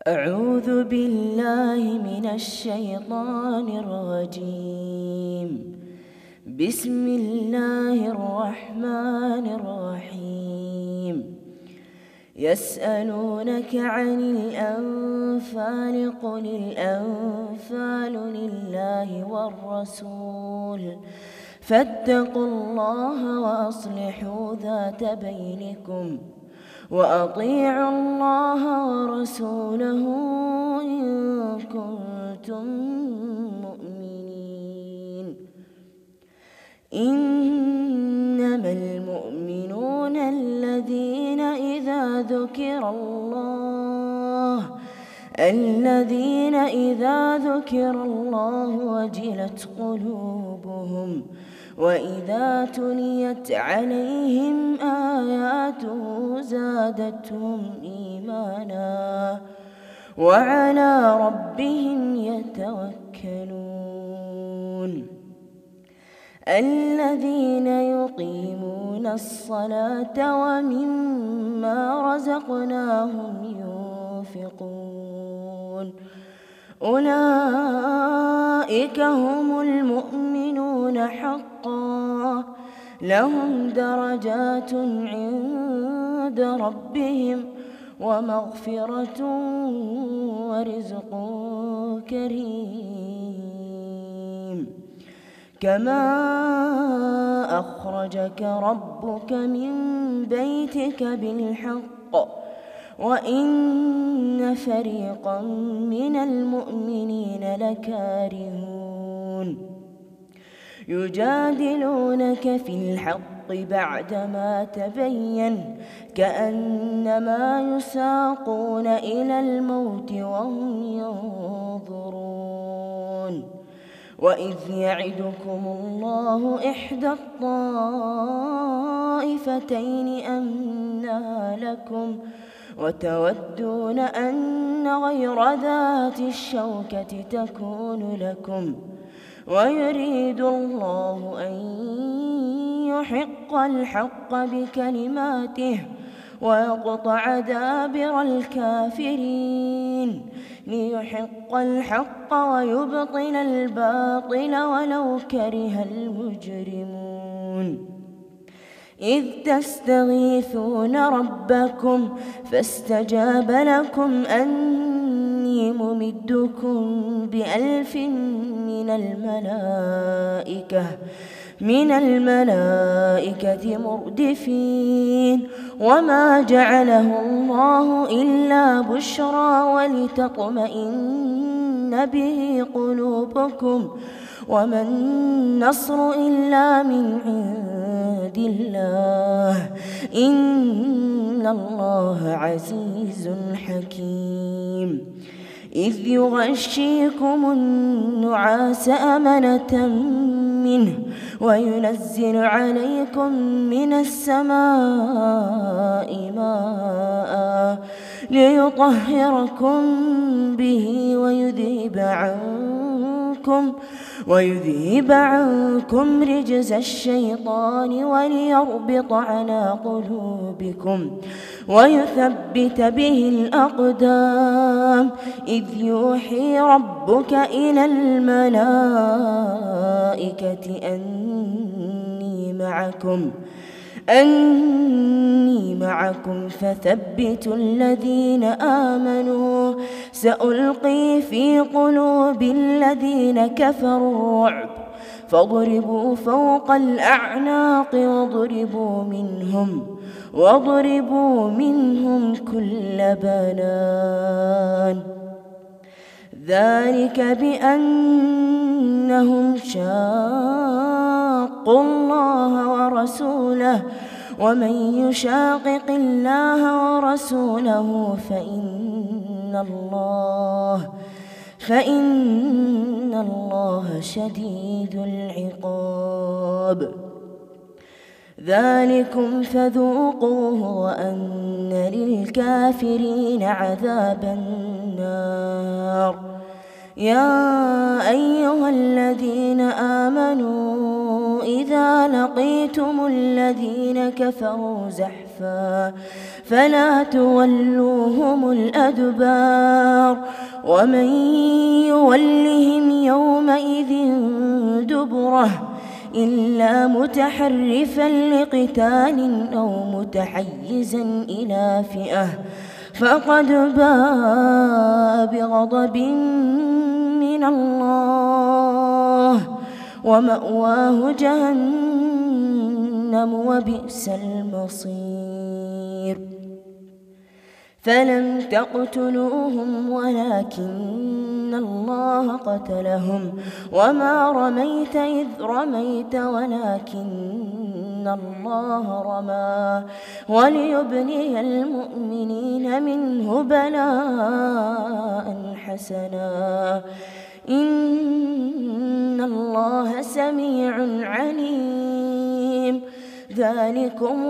أعوذ بالله من الشيطان الرجيم. بسم الله الرحمن الرحيم. يسألونك عن الأنفال قل الأنفال لله والرسول فاتقوا الله وأصلحوا ذات بينكم وأطيعوا الله ورسوله إن كنتم مؤمنين. إنما المؤمنون الذين إذا ذكر الله وجلت قلوبهم وإذا تليت عليهم آياته زادتهم إيمانا وعلى ربهم يتوكلون. الذين يقيمون الصلاة ومما رزقناهم ينفقون أولئك هم المؤمنون حقا لهم درجات عند ربهم ومغفرة ورزق كريم. كما أخرجك ربك من بيتك بالحق وإن فريقا من المؤمنين لكارهون يجادلونك في الحق بعدما تبين كأنما يساقون إلى الموت وهم ينظرون. وإذ يعدكم الله إحدى الطائفتين أنها لكم وتودون أن غير ذات الشوكة تكون لكم ويريد الله أن يحق الحق بكلماته ويقطع دابر الكافرين ليحق الحق ويبطل الباطل ولو كره المجرمون. إذ تستغيثون ربكم فاستجاب لكم أني ممدكم ب1000 من الملائكة مردفين. وما جعله الله إلا بشرى ولتطمئن به قلوبكم وما النصر إلا من عند الله إن الله عزيز حكيم. إذ يغشيكم النعاس أمنة منه وينزل عليكم من السماء ماء ليطهركم به ويذهب عنكم رجز الشيطان وليربط على قلوبكم ويثبت به الأقدام. إذ يوحي ربك إلى الملائكة أني معكم فثبتوا الذين آمنوا سألقي في قلوب الذين كفروا الرعب فاضربوا فوق الأعناق واضربوا منهم كل بنان. ذلك بأنهم شاقوا الله ورسوله ومن يشاقق الله ورسوله فإن الله شديد العقاب. ذلكم فذوقوه وأن للكافرين عذاب النار. يا أيها الذين آمنوا إذا لقيتم الذين كفروا زحفا فلا تولوهم الأدبار ومن يولهم يومئذ دبره إلا متحرفا لقتال أو متحيزا إلى فئة فقد باء بغضب من الله ومأواه جهنم وبئس المصير فلم تقتلوهم ولكن الله قتلهم وما رميت إذ رميت ولكن الله رمى وليبلي المؤمنين منه بلاء حسنا إن الله سميع عليم ذلكم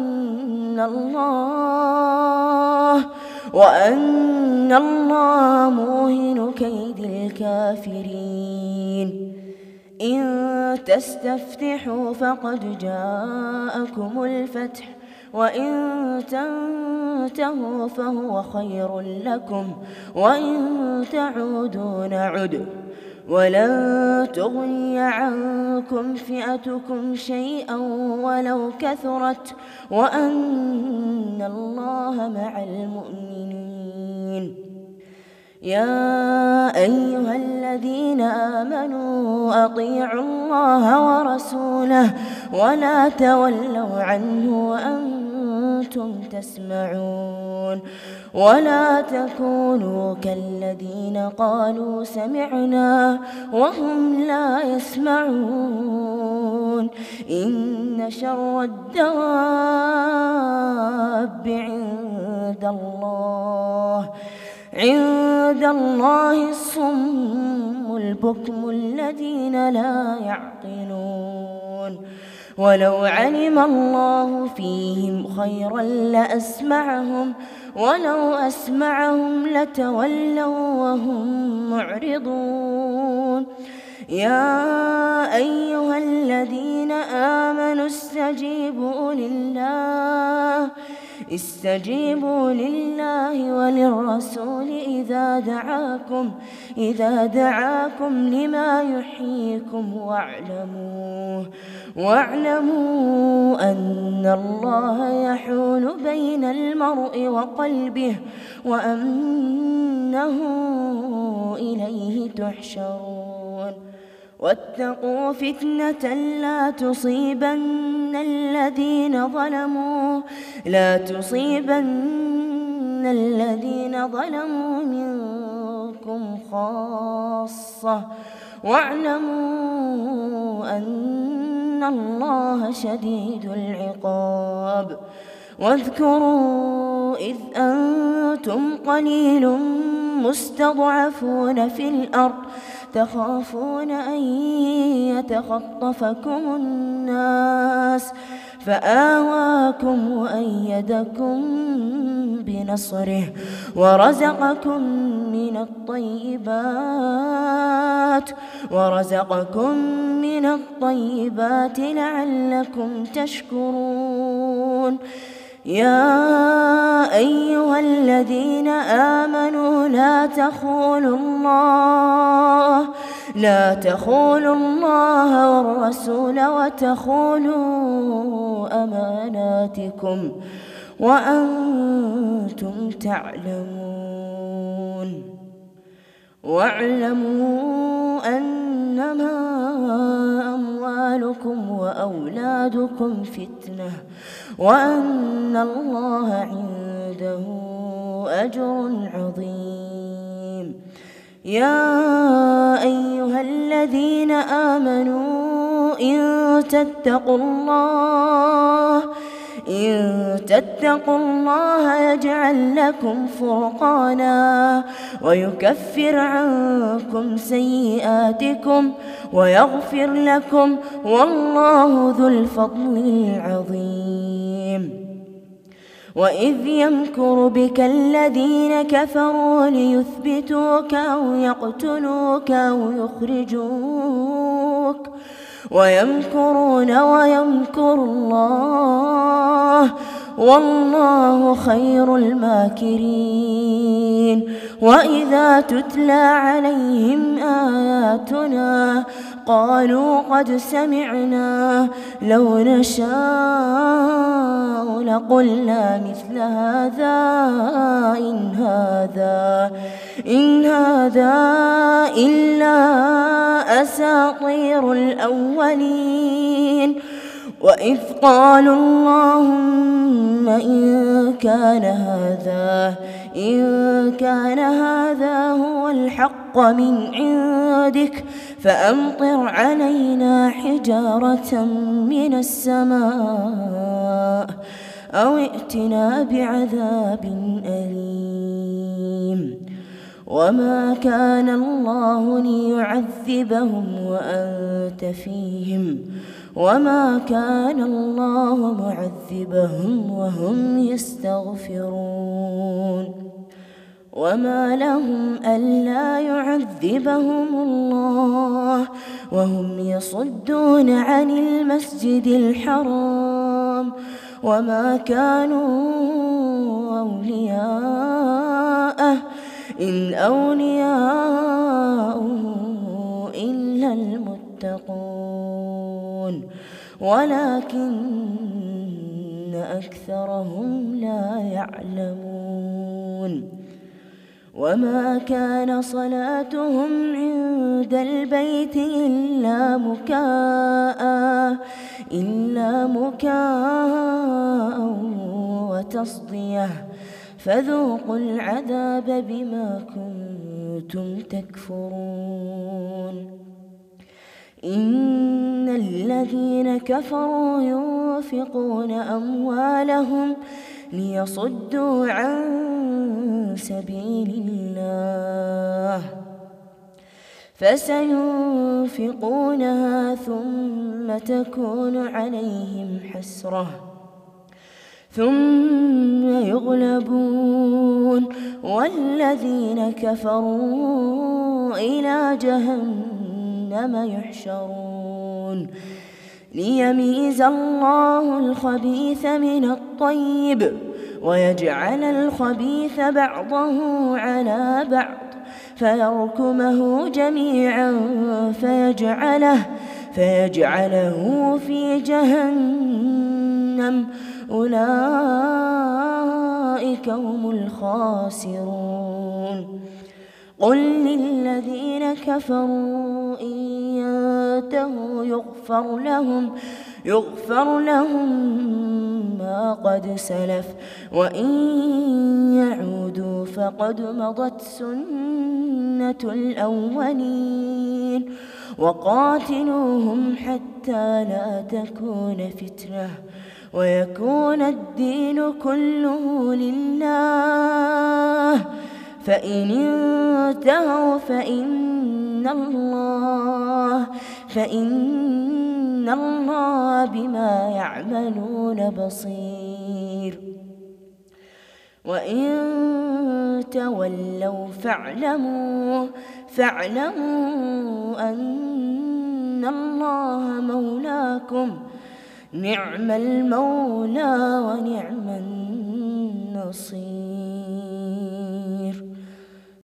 وأن الله موهن كيد الكافرين إن تستفتحوا فقد جاءكم الفتح وإن تنتهوا فهو خير لكم وإن تعودوا نعد ولن تغني عنكم فئتكم شيئا ولو كثرت وأن الله مع المؤمنين يا أيها الذين آمنوا أطيعوا الله ورسوله ولا تولوا عنه وأنتم تسمعون ولا تكونوا كالذين قالوا سمعنا وهم لا يسمعون إن شر الدواب عند الله الصم البكم الذين لا يعقلون ولو علم الله فيهم خيرا لأسمعهم ولو أسمعهم لتولوا وهم معرضون يا أيها الذين آمنوا استجيبوا لله وللرسول إذا دعاكم لما يحييكم واعلموا أن الله يحول بين المرء وقلبه وأنه إليه تحشرون واتقوا فتنة لا تصيبن الذين ظلموا منكم خاصة واعلموا أن الله شديد العقاب واذكروا إذ أنتم قليل مستضعفون في الأرض تخافون أن يتخطفكم الناس فآواكم وأيدكم بنصره ورزقكم من الطيبات لعلكم تشكرون يا أيها الذين آمنوا لا تخونوا الله والرسول وتخونوا أماناتكم وأنتم تعلمون واعلموا أنما أموالكم وأولادكم فتنة وأن الله عنده أجر عظيم يا أيها الذين آمنوا إن تتقوا الله يجعل لكم فرقانا ويكفر عنكم سيئاتكم ويغفر لكم والله ذو الفضل العظيم وإذ يمكر بك الذين كفروا ليثبتوك أو يقتلوك أو يخرجوك ويمكرون ويمكر الله والله خير الماكرين. وإذا تتلى عليهم آياتنا قالوا قد سمعنا لو نشاء لقلنا مثل هذا إن هذا إلا أساطير الأولين. وإذ قالوا اللهم إن كان هذا هو الحق من عندك فأمطر علينا حجارة من السماء أو ائتنا بعذاب أليم. وما كان الله ليعذبهم وأنت فيهم وما كان الله معذبهم وهم يستغفرون. وما لهم ألا يعذبهم الله وهم يصدون عن المسجد الحرام وما كانوا أولياءه إن أولياؤه إلا المتقون ولكن أكثرهم لا يعلمون. وما كان صلاتهم عند البيت إلا مكاء وتصدية فذوقوا العذاب بما كنتم تكفرون. إن الذين كفروا ينفقون أموالهم ليصدوا عن سبيل الله فسينفقونها ثم تكون عليهم حسرة ثم يغلبون والذين كفروا إلى جهنم يحشرون ليميز الله الخبيث من الطيب ويجعل الخبيث بعضه على بعض فيركمه جميعا فيجعله في جهنم أولئك هم الخاسرون. قل للذين كفروا إن ينتهوا يغفر لهم ما قد سلف وإن يعودوا فقد مضت سنة الأولين وقاتلوهم حتى لا تكون فتنة ويكون الدين كله لله فإن انتهوا فإن الله بما يعملون بصير. وإن تولوا فاعلموا أن الله مولاكم نعم المولى ونعم النصير.